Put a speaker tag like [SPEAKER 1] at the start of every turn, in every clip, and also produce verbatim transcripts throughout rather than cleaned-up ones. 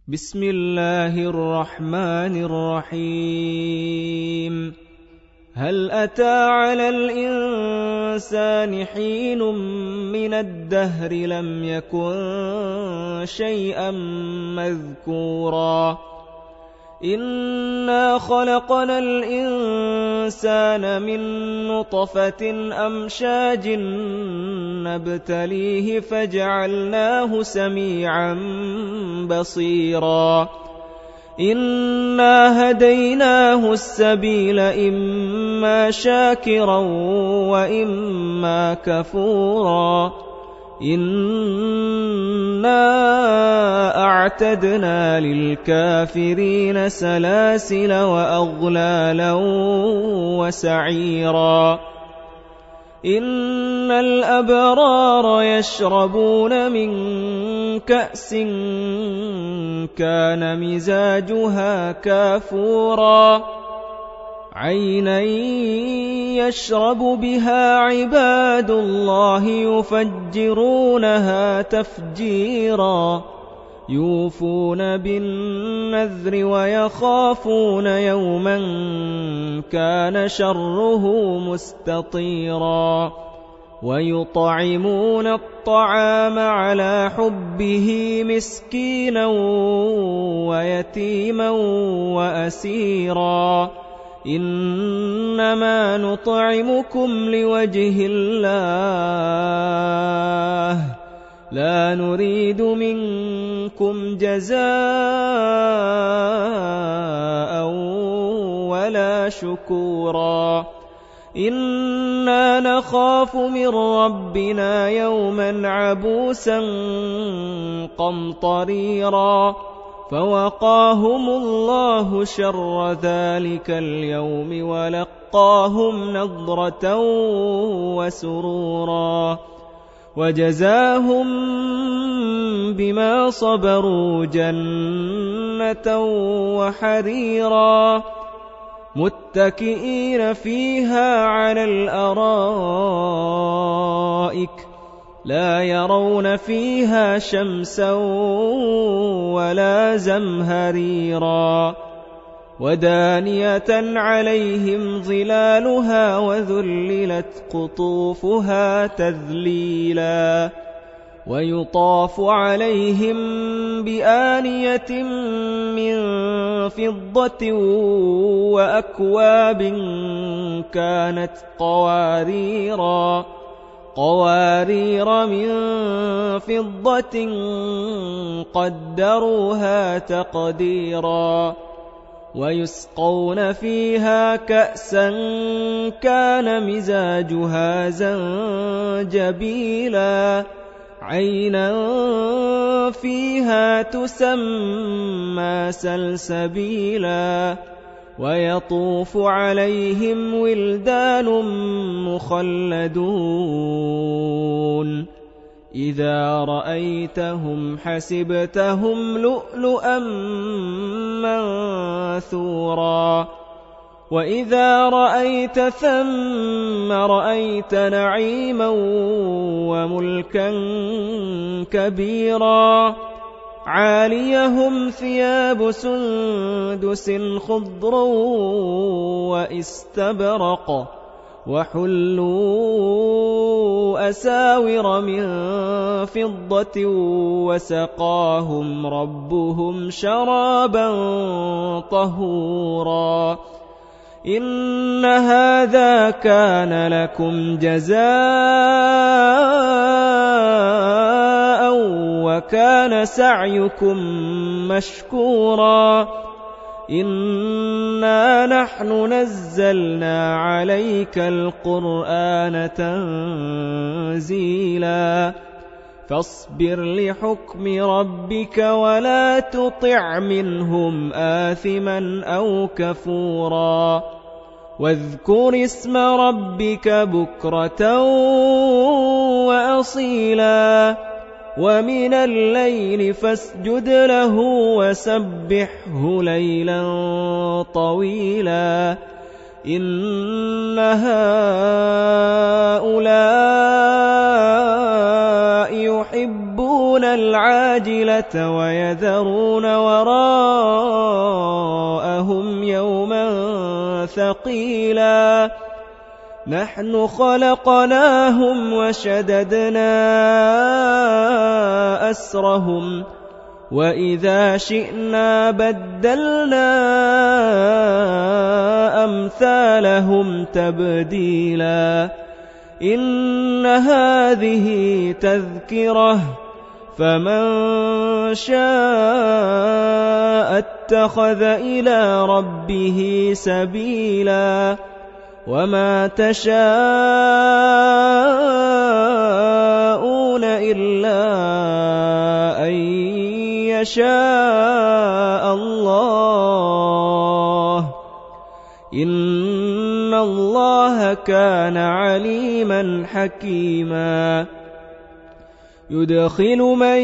[SPEAKER 1] بسم الله الرحمن الرحيم. هل أتى على الإنسان حين من الدهر لم يكن شيئا مذكورا إنا خلقنا الإنسان من نطفة أمشاج نبتليه فجعلناه سميعا بصيرا إنا هديناه السبيل إما شاكرا وإما كفورا إنا أعتدنا للكافرين سلاسل وأغلالا وسعيرا إن الأبرار يشربون من كأس كان مزاجها كافورا عينا يشرب بها عباد الله يفجرونها تفجيرا يوفون بالنذر ويخافون يوما كان شره مستطيرا ويطعمون الطعام على حبه مسكينا ويتيما وأسيرا إنما نطعمكم لوجه الله لا نريد منكم جزاء ولا شكورا إنا نخاف من ربنا يوما عبوسا قمطريرا فوقاهم الله شر ذلك اليوم ولقاهم نضرة وسرورا وجزاهم بما صبروا جنة وحريرا متكئين فيها على الأرائك لا يرون فيها شمسا ولا زمهريرا ودانية عليهم ظلالها وذللت قطوفها تذليلا ويطاف عليهم بآنية من فضة وأكواب كانت قواريرا قوارير من فضة قدروها تقديرا ويسقون فيها كأسا كان مزاجها زنجبيلا عينا فيها تسمى سلسبيلا ويطوف عليهم ولدان مخلدون إذا رأيتهم حسبتهم لؤلؤا منثورا وإذا رأيت ثم رأيت نعيما وملكا كبيرا عاليهم ثياب سندس خضر واستبرق وحلوا أساور من فضة وسقاهم ربهم شرابا طهورا إن هذا كان لكم جزاء وكان سعيكم مشكورا إنا نحن نزلنا عليك القرآن تنزيلا فاصبر لحكم ربك ولا تطع منهم آثما أو كفورا واذكر اسم ربك بكرة وأصيلا ومن الليل فاسجد له وسبحه ليلا طويلا إن هؤلاء يحبون يحبون العاجلة ويذرون وراءهم يوما ثقيلا نحن خلقناهم وشددنا أسرهم وإذا شئنا بدلنا أمثالهم تبديلا إن هذه تذكرة فمن شاء اتخذ إلى ربه سبيلا وما تشاءون إلا أن يشاء الله إن الله كان عليما حكيما يدخل من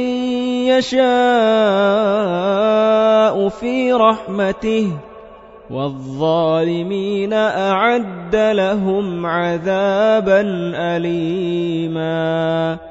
[SPEAKER 1] يشاء في رحمته والظالمين أعد لهم عذابا أليما